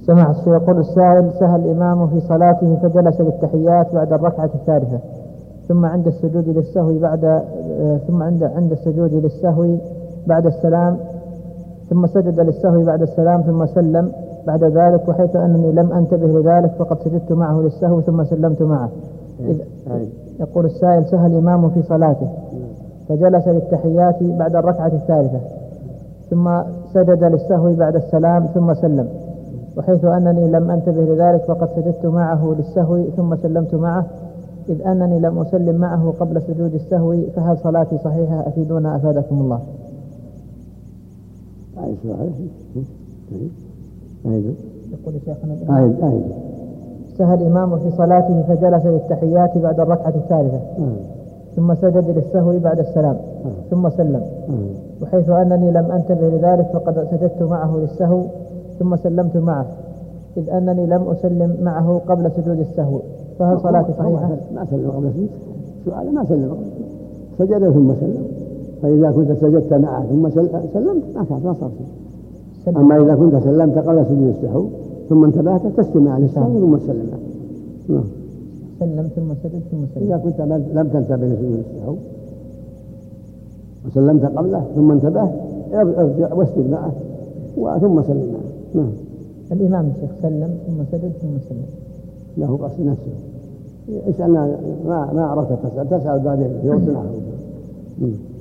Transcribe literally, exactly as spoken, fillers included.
سمع الشيخ يقول السائل: سهى الإمام في صلاته فجلس للتحيات بعد الركعة الثالثة، ثم عند السجود للسهو بعد ثم عند عند السجود للسهو بعد السلام، ثم سجد للسهو بعد السلام ثم سلم بعد ذلك، وحيث أنني لم أنتبه لذلك فقد سجدت معه للسهو ثم سلمت معه. إذ يقول السائل: سهى الإمام في صلاته فجلس للتحيات بعد الركعة الثالثة، ثم سجد للسهو بعد السلام ثم سلم، وحيث أنني لم أنتبه لذلك فقد سجدت معه للسهو ثم سلمت معه، إذ أنني لم أسلم معه قبل سجود السهو، فهل صلاتي صحيحة؟ أفيدونا أفادكم الله. يقول شيخنا: آيد آيد سهى الإمام في صلاته فجلس للتحيات بعد الركعة الثالثة ثم سجد للسهو بعد السلام ثم سلم، وحيث أنني لم أنتبه لذلك فقد سجدت معه للسهو ثم سلمت معه، إذ أنني لم أسلم معه قبل سجود السهو، فهل صلاتي صحيحة؟ ما سلم قبل سجود سؤال، ما سلم سجد ثم سلم، فإذا كنت سجدت معه ثم سلمت ما كان ما صار شيء. أما إذا كنت سلمت قبل سجود السهو ثم انتبهت تستمع للسهو ثم سلم. سلم ثم سجد ثم سلم. إذا كنت لم تنتبه لسجود السهو وسلمت قبله ثم انتبهت ارجع واسجد معه ثم سلم معه. نعم. الإمام الشيخ سلم ثم سجد ثم سلم. له قصد نفسه. اسألنا ما ما عرفت تسأل تسأل بعدين في وقت آخر.